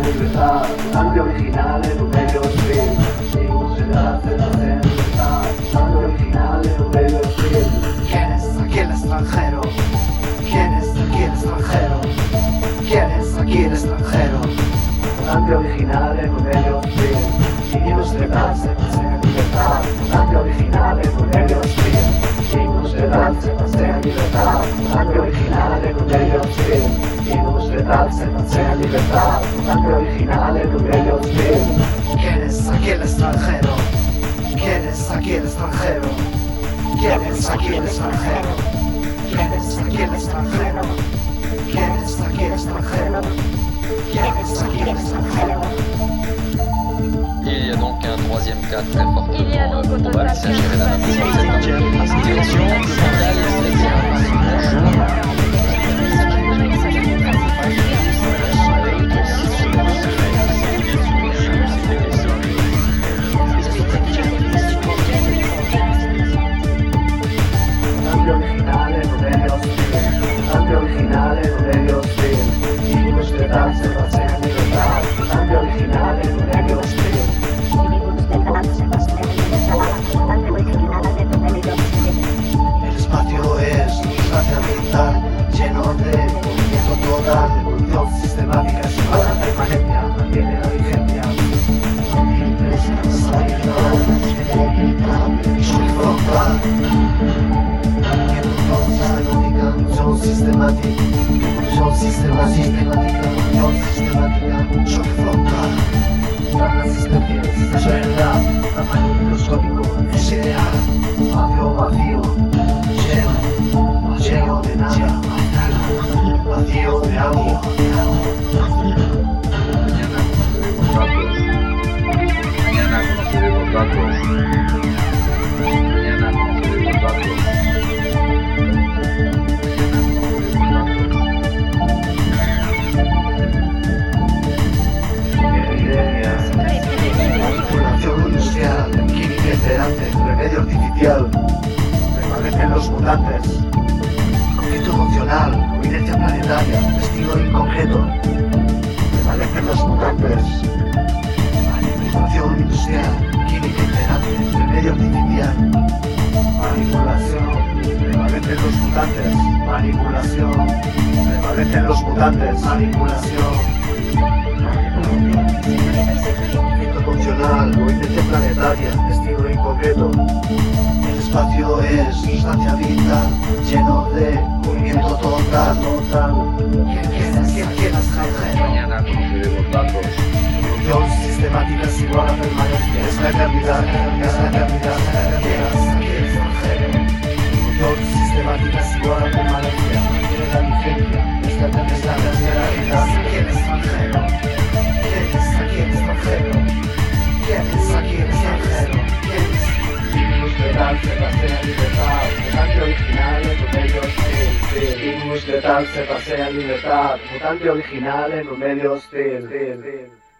en libertad, mutante original en un medio hostil. Ningún ciudad se nace en libertad, mutante original en un medio hostil. ¿Quién es aquí el extranjero? ¿Quién es aquí el extranjero? ¿Quién es aquí el extranjero? Mutante original en un medio hostil. Ningún ciudad se pasea en libertad, mutante original en un medio hostil. Ningún ciudad se pasea en libertad, mutante original en un medio hostil. Ningún ciudad se pasea en libertad, mutante original en un medio hostil. ¿Quién es aquí el extranjero? ¿Quién es aquí el extranjero? ¿Quién es aquí el extranjero? ¿Quién es aquí el extranjero? ¿Quién es aquí el extranjero? ¿Quién es aquí el extranjero? Il y a donc un troisième cas très fortement Il y a donc au total probable, il s'agirait d'un individu direction de Mutante original en un medio hostil, mutante original en un medio hostil. Ningún ciudad se pasea en libertad, mutante original en un medio hostil. El espacio es sustancia ambiental lleno de movimiento total, evolución sistemática, sin mala permanencia, mantiene la vigencia. Evolución sistemática, evolución sistemática, evolución sistemática, choque frontal. Las especies, es verdad, tamaño microscópico, es ideal, espacio vacío, lleno de nada, vacío de agua. Mañana conoceremos datos. Mañana conoceremos datos. Manipulación industrial, química iterante, remedio artificial. Prevalecen los mutantes. Conflicto funcional, inercia planetaria, destino inconcreto. Prevalecen los mutantes. Manipulación industrial, química iterante, remedio artificial. Manipulación, prevalecen los mutantes. Manipulación, prevalecen los mutantes. Manipulación. Conflicto funcional o inercia planetaria, destino inconcreto. El espacio es sustancia vital, lleno de movimiento total. ¿Quién es extranjero? Mañana conoceremos datos. Evolución sistemática es igual a permanencia. Es la eternidad, es la eternidad. ¿Quién es aquí el extranjero? Evolución sistemática es igual a permanencia. Mantiene la vigencia. Es la eternidad. ¿Quién es extranjero? ¿Quién es aquí el extranjero? ¿Quién es aquí el extranjero? ¿Quién es? Ningún ciudad se pasea en libertad, mutante original en un medio hostil. Ningún ciudad se pasea en libertad, mutante original en un medio hostil.